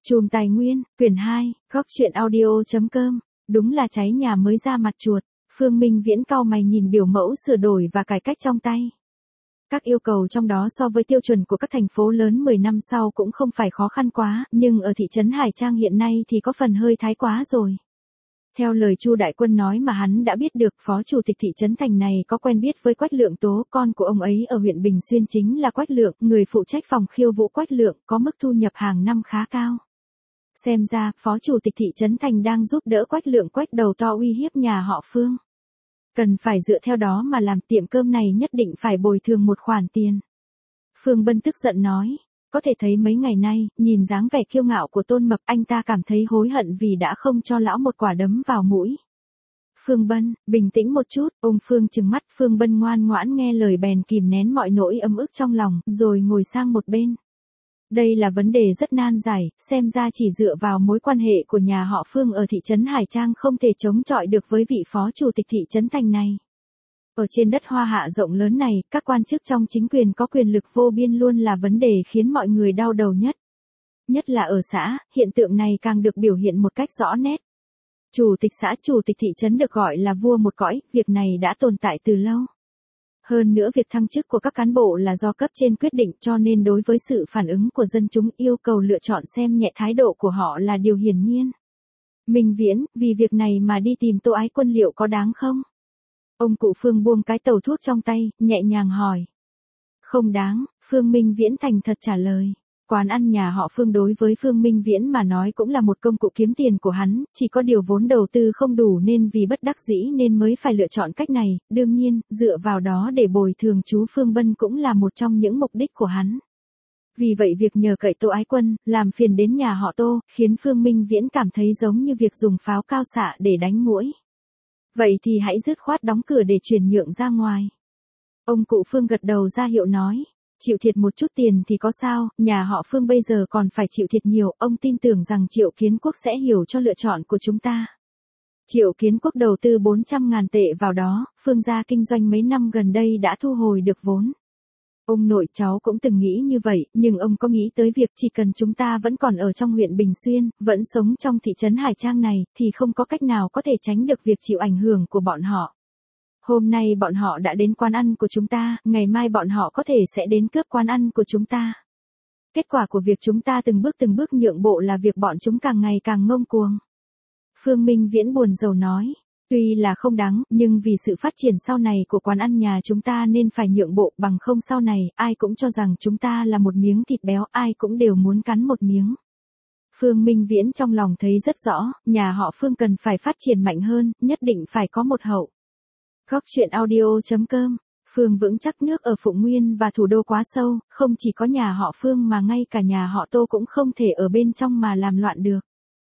Chùm Tài Nguyên, quyển 2, góc truyện audio.com, đúng là cháy nhà mới ra mặt chuột, Phương Minh Viễn cau mày nhìn biểu mẫu sửa đổi và cải cách trong tay. Các yêu cầu trong đó so với tiêu chuẩn của các thành phố lớn 10 năm sau cũng không phải khó khăn quá, nhưng ở thị trấn Hải Trang hiện nay thì có phần hơi thái quá rồi. Theo lời Chu Đại Quân nói mà hắn đã biết được, phó chủ tịch thị trấn thành này có quen biết với Quách Lượng Tố, con của ông ấy ở huyện Bình Xuyên chính là Quách Lượng, người phụ trách phòng khiêu vũ Quách Lượng, có mức thu nhập hàng năm khá cao. Xem ra, phó chủ tịch thị trấn thành đang giúp đỡ Quách Lượng quách đầu to uy hiếp nhà họ Phương. Cần phải dựa theo đó mà làm, tiệm cơm này nhất định phải bồi thường một khoản tiền. Phương Bân tức giận nói. Có thể thấy mấy ngày nay, nhìn dáng vẻ kiêu ngạo của Tôn Mập, anh ta cảm thấy hối hận vì đã không cho lão một quả đấm vào mũi. Phương Bân, bình tĩnh một chút, ông Phương trừng mắt. Phương Bân ngoan ngoãn nghe lời bèn kìm nén mọi nỗi ấm ức trong lòng, rồi ngồi sang một bên. Đây là vấn đề rất nan giải, xem ra chỉ dựa vào mối quan hệ của nhà họ Phương ở thị trấn Hải Trang không thể chống chọi được với vị phó chủ tịch thị trấn thành này. Ở trên đất Hoa Hạ rộng lớn này, các quan chức trong chính quyền có quyền lực vô biên luôn là vấn đề khiến mọi người đau đầu nhất. Nhất là ở xã, hiện tượng này càng được biểu hiện một cách rõ nét. Chủ tịch xã, chủ tịch thị trấn được gọi là vua một cõi, việc này đã tồn tại từ lâu. Hơn nữa việc thăng chức của các cán bộ là do cấp trên quyết định, cho nên đối với sự phản ứng của dân chúng yêu cầu lựa chọn xem nhẹ thái độ của họ là điều hiển nhiên. Minh Viễn, vì việc này mà đi tìm Tô Ái Quân liệu có đáng không? Ông cụ Phương buông cái tàu thuốc trong tay, nhẹ nhàng hỏi. Không đáng, Phương Minh Viễn thành thật trả lời. Quán ăn nhà họ Phương đối với Phương Minh Viễn mà nói cũng là một công cụ kiếm tiền của hắn, chỉ có điều vốn đầu tư không đủ nên vì bất đắc dĩ nên mới phải lựa chọn cách này, đương nhiên, dựa vào đó để bồi thường chú Phương Bân cũng là một trong những mục đích của hắn. Vì vậy việc nhờ cậy Tô Ái Quân, làm phiền đến nhà họ Tô, khiến Phương Minh Viễn cảm thấy giống như việc dùng pháo cao xạ để đánh muỗi. Vậy thì hãy dứt khoát đóng cửa để chuyển nhượng ra ngoài. Ông cụ Phương gật đầu ra hiệu nói. Chịu thiệt một chút tiền thì có sao, nhà họ Phương bây giờ còn phải chịu thiệt nhiều, ông tin tưởng rằng Triệu Kiến Quốc sẽ hiểu cho lựa chọn của chúng ta. Triệu Kiến Quốc đầu tư 400.000 tệ vào đó, Phương gia kinh doanh mấy năm gần đây đã thu hồi được vốn. Ông nội cháu cũng từng nghĩ như vậy, nhưng ông có nghĩ tới việc chỉ cần chúng ta vẫn còn ở trong huyện Bình Xuyên, vẫn sống trong thị trấn Hải Trang này, thì không có cách nào có thể tránh được việc chịu ảnh hưởng của bọn họ. Hôm nay bọn họ đã đến quán ăn của chúng ta, ngày mai bọn họ có thể sẽ đến cướp quán ăn của chúng ta. Kết quả của việc chúng ta từng bước nhượng bộ là việc bọn chúng càng ngày càng ngông cuồng. Phương Minh Viễn buồn rầu nói, tuy là không đáng, nhưng vì sự phát triển sau này của quán ăn nhà chúng ta nên phải nhượng bộ, bằng không sau này, ai cũng cho rằng chúng ta là một miếng thịt béo, ai cũng đều muốn cắn một miếng. Phương Minh Viễn trong lòng thấy rất rõ, nhà họ Phương cần phải phát triển mạnh hơn, nhất định phải có một hậu. Góc truyện audio.com, Phương vững chắc nước ở Phụng Nguyên và thủ đô quá sâu, không chỉ có nhà họ Phương mà ngay cả nhà họ Tô cũng không thể ở bên trong mà làm loạn được.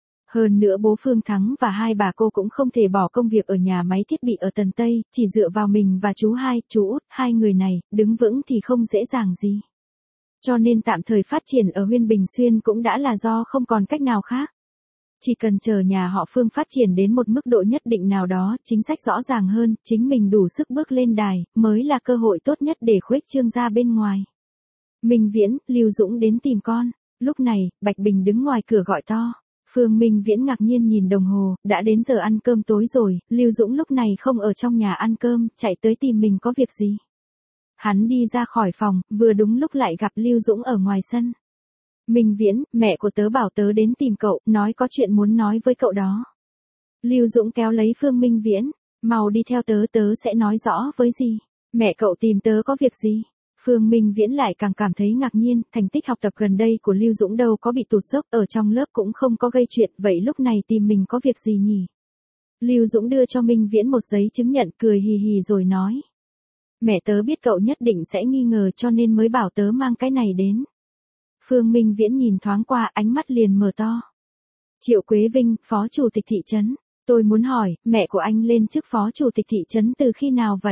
Hơn nữa bố Phương Thắng và hai bà cô cũng không thể bỏ công việc ở nhà máy thiết bị ở Tần Tây, chỉ dựa vào mình và chú Út, hai người này, đứng vững thì không dễ dàng gì. Cho nên tạm thời phát triển ở huyện Bình Xuyên cũng đã là do không còn cách nào khác. Chỉ cần chờ nhà họ Phương phát triển đến một mức độ nhất định nào đó, chính sách rõ ràng hơn, chính mình đủ sức bước lên đài, mới là cơ hội tốt nhất để khuếch trương ra bên ngoài. Minh Viễn, Lưu Dũng đến tìm con. Lúc này, Bạch Bình đứng ngoài cửa gọi to. Phương Minh Viễn ngạc nhiên nhìn đồng hồ, đã đến giờ ăn cơm tối rồi, Lưu Dũng lúc này không ở trong nhà ăn cơm, chạy tới tìm mình có việc gì. Hắn đi ra khỏi phòng, vừa đúng lúc lại gặp Lưu Dũng ở ngoài sân. Minh Viễn, mẹ của tớ bảo tớ đến tìm cậu, nói có chuyện muốn nói với cậu đó. Lưu Dũng kéo lấy Phương Minh Viễn, mau đi theo tớ, tớ sẽ nói rõ với gì. Mẹ cậu tìm tớ có việc gì? Phương Minh Viễn lại càng cảm thấy ngạc nhiên, thành tích học tập gần đây của Lưu Dũng đâu có bị tụt dốc, ở trong lớp cũng không có gây chuyện, vậy lúc này tìm mình có việc gì nhỉ? Lưu Dũng đưa cho Minh Viễn một giấy chứng nhận, cười hì hì rồi nói. Mẹ tớ biết cậu nhất định sẽ nghi ngờ cho nên mới bảo tớ mang cái này đến. Phương Minh Viễn nhìn thoáng qua, ánh mắt liền mở to. Triệu Quế Vinh, phó chủ tịch thị trấn. Tôi muốn hỏi, mẹ của anh lên chức phó chủ tịch thị trấn từ khi nào vậy?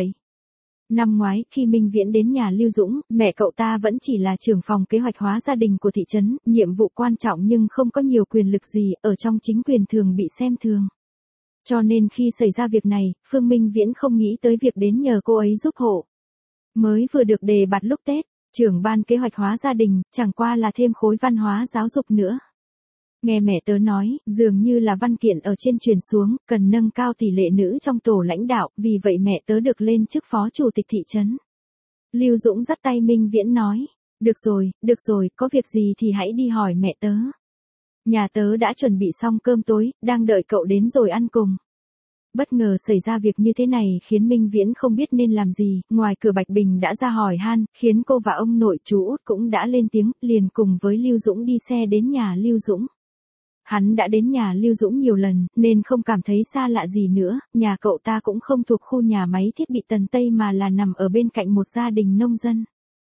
Năm ngoái, khi Minh Viễn đến nhà Lưu Dũng, mẹ cậu ta vẫn chỉ là trưởng phòng kế hoạch hóa gia đình của thị trấn, nhiệm vụ quan trọng nhưng không có nhiều quyền lực gì, ở trong chính quyền thường bị xem thường. Cho nên khi xảy ra việc này, Phương Minh Viễn không nghĩ tới việc đến nhờ cô ấy giúp hộ. Mới vừa được đề bạt lúc Tết. Trưởng ban kế hoạch hóa gia đình, chẳng qua là thêm khối văn hóa giáo dục nữa. Nghe mẹ tớ nói, dường như là văn kiện ở trên truyền xuống, cần nâng cao tỷ lệ nữ trong tổ lãnh đạo, vì vậy mẹ tớ được lên chức phó chủ tịch thị trấn. Lưu Dũng dắt tay Minh Viễn nói, được rồi, có việc gì thì hãy đi hỏi mẹ tớ. Nhà tớ đã chuẩn bị xong cơm tối, đang đợi cậu đến rồi ăn cùng. Bất ngờ xảy ra việc như thế này khiến Minh Viễn không biết nên làm gì, ngoài cửa Bạch Bình đã ra hỏi han, khiến cô và ông nội chú Út cũng đã lên tiếng, liền cùng với Lưu Dũng đi xe đến nhà Lưu Dũng. Hắn đã đến nhà Lưu Dũng nhiều lần, nên không cảm thấy xa lạ gì nữa, nhà cậu ta cũng không thuộc khu nhà máy thiết bị Tần Tây mà là nằm ở bên cạnh một gia đình nông dân.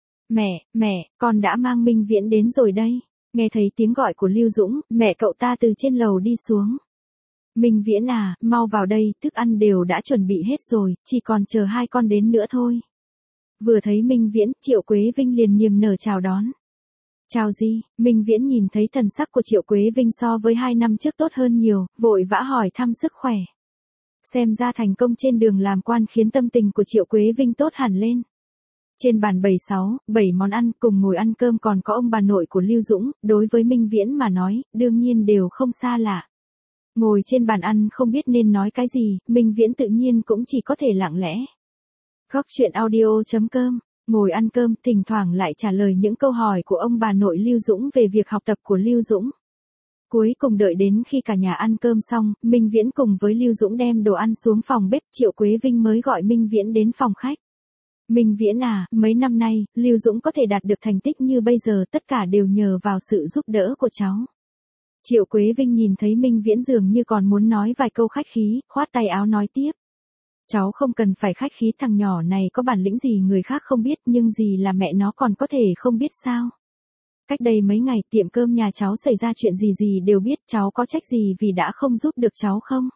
Mẹ, con đã mang Minh Viễn đến rồi đây. Nghe thấy tiếng gọi của Lưu Dũng, mẹ cậu ta từ trên lầu đi xuống. Minh Viễn à, mau vào đây, thức ăn đều đã chuẩn bị hết rồi, chỉ còn chờ hai con đến nữa thôi. Vừa thấy Minh Viễn, Triệu Quế Vinh liền niềm nở chào đón. Chào gì, Minh Viễn nhìn thấy thần sắc của Triệu Quế Vinh so với 2 năm trước tốt hơn nhiều, vội vã hỏi thăm sức khỏe. Xem ra thành công trên đường làm quan khiến tâm tình của Triệu Quế Vinh tốt hẳn lên. Trên bàn bày 7 món ăn, cùng ngồi ăn cơm còn có ông bà nội của Lưu Dũng, đối với Minh Viễn mà nói, đương nhiên đều không xa lạ. Ngồi trên bàn ăn không biết nên nói cái gì, Minh Viễn tự nhiên cũng chỉ có thể lặng lẽ. Góc chuyện audio.com, ngồi ăn cơm, thỉnh thoảng lại trả lời những câu hỏi của ông bà nội Lưu Dũng về việc học tập của Lưu Dũng. Cuối cùng đợi đến khi cả nhà ăn cơm xong, Minh Viễn cùng với Lưu Dũng đem đồ ăn xuống phòng bếp, Triệu Quế Vinh mới gọi Minh Viễn đến phòng khách. Minh Viễn à, mấy năm nay, Lưu Dũng có thể đạt được thành tích như bây giờ tất cả đều nhờ vào sự giúp đỡ của cháu. Triệu Quế Vinh nhìn thấy Minh Viễn dường như còn muốn nói vài câu khách khí, khoát tay áo nói tiếp. Cháu không cần phải khách khí, thằng nhỏ này có bản lĩnh gì người khác không biết, nhưng gì là mẹ nó còn có thể không biết sao. Cách đây mấy ngày tiệm cơm nhà cháu xảy ra chuyện gì đều biết, cháu có trách gì vì đã không giúp được cháu không?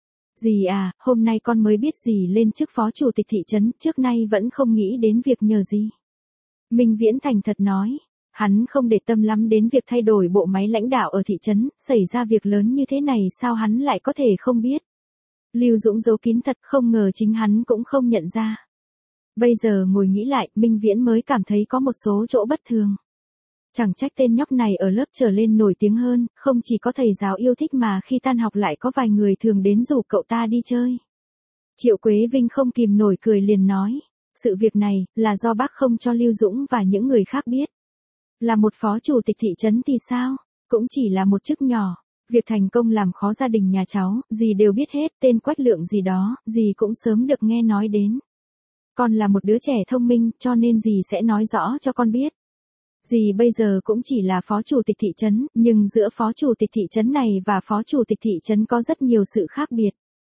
Dì à, hôm nay con mới biết dì lên chức phó chủ tịch thị trấn, trước nay vẫn không nghĩ đến việc nhờ dì. Minh Viễn thành thật nói, hắn không để tâm lắm đến việc thay đổi bộ máy lãnh đạo ở thị trấn, xảy ra việc lớn như thế này sao hắn lại có thể không biết. Lưu Dũng giấu kín thật, không ngờ chính hắn cũng không nhận ra. Bây giờ ngồi nghĩ lại, Minh Viễn mới cảm thấy có một số chỗ bất thường. Chẳng trách tên nhóc này ở lớp trở lên nổi tiếng hơn, không chỉ có thầy giáo yêu thích mà khi tan học lại có vài người thường đến rủ cậu ta đi chơi. Triệu Quế Vinh không kìm nổi cười liền nói, sự việc này là do bác không cho Lưu Dũng và những người khác biết. Là một phó chủ tịch thị trấn thì sao, cũng chỉ là một chức nhỏ. Việc thành công làm khó gia đình nhà cháu, dì đều biết hết, tên Quách Lượng gì đó, dì cũng sớm được nghe nói đến. Con là một đứa trẻ thông minh, cho nên dì sẽ nói rõ cho con biết. Dì bây giờ cũng chỉ là phó chủ tịch thị trấn, nhưng giữa phó chủ tịch thị trấn này và phó chủ tịch thị trấn có rất nhiều sự khác biệt.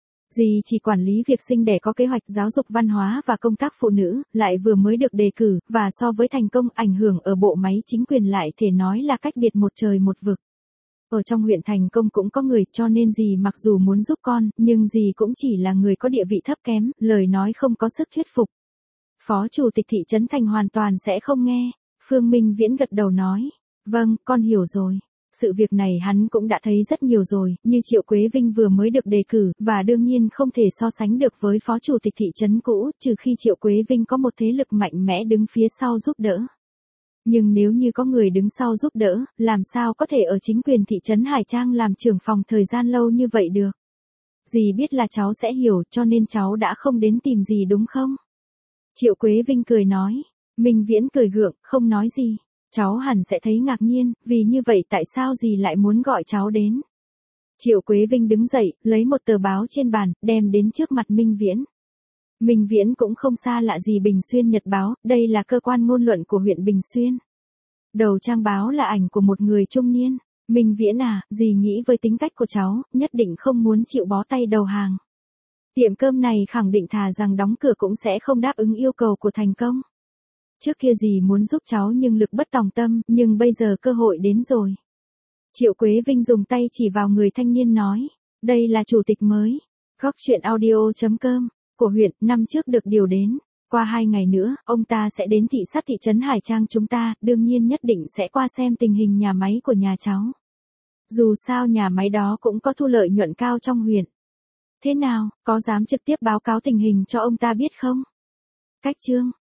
Dì chỉ quản lý việc sinh đẻ, có kế hoạch giáo dục văn hóa và công tác phụ nữ, lại vừa mới được đề cử, và so với thành công ảnh hưởng ở bộ máy chính quyền lại thể nói là cách biệt một trời một vực. Ở trong huyện thành công cũng có người, cho nên dì mặc dù muốn giúp con, nhưng dì cũng chỉ là người có địa vị thấp kém, lời nói không có sức thuyết phục. Phó chủ tịch thị trấn thành hoàn toàn sẽ không nghe. Phương Minh Viễn gật đầu nói, vâng, con hiểu rồi. Sự việc này hắn cũng đã thấy rất nhiều rồi, như Triệu Quế Vinh vừa mới được đề cử, và đương nhiên không thể so sánh được với phó chủ tịch thị trấn cũ, trừ khi Triệu Quế Vinh có một thế lực mạnh mẽ đứng phía sau giúp đỡ. Nhưng nếu như có người đứng sau giúp đỡ, làm sao có thể ở chính quyền thị trấn Hải Trang làm trưởng phòng thời gian lâu như vậy được? Dì biết là cháu sẽ hiểu, cho nên cháu đã không đến tìm dì đúng không? Triệu Quế Vinh cười nói. Minh Viễn cười gượng, không nói gì. Cháu hẳn sẽ thấy ngạc nhiên, vì như vậy tại sao dì lại muốn gọi cháu đến? Triệu Quế Vinh đứng dậy, lấy một tờ báo trên bàn, đem đến trước mặt Minh Viễn. Minh Viễn cũng không xa lạ gì Bình Xuyên Nhật Báo, đây là cơ quan ngôn luận của huyện Bình Xuyên. Đầu trang báo là ảnh của một người trung niên. Minh Viễn à, dì nghĩ với tính cách của cháu, nhất định không muốn chịu bó tay đầu hàng. Tiệm cơm này khẳng định thà rằng đóng cửa cũng sẽ không đáp ứng yêu cầu của thành công. Trước kia dì muốn giúp cháu nhưng lực bất tòng tâm, nhưng bây giờ cơ hội đến rồi. Triệu Quế Vinh dùng tay chỉ vào người thanh niên nói, đây là chủ tịch mới. Góc chuyện audio.com, của huyện, năm trước được điều đến. Qua 2 ngày nữa, ông ta sẽ đến thị sát thị trấn Hải Trang chúng ta, đương nhiên nhất định sẽ qua xem tình hình nhà máy của nhà cháu. Dù sao nhà máy đó cũng có thu lợi nhuận cao trong huyện. Thế nào, có dám trực tiếp báo cáo tình hình cho ông ta biết không? Cách chương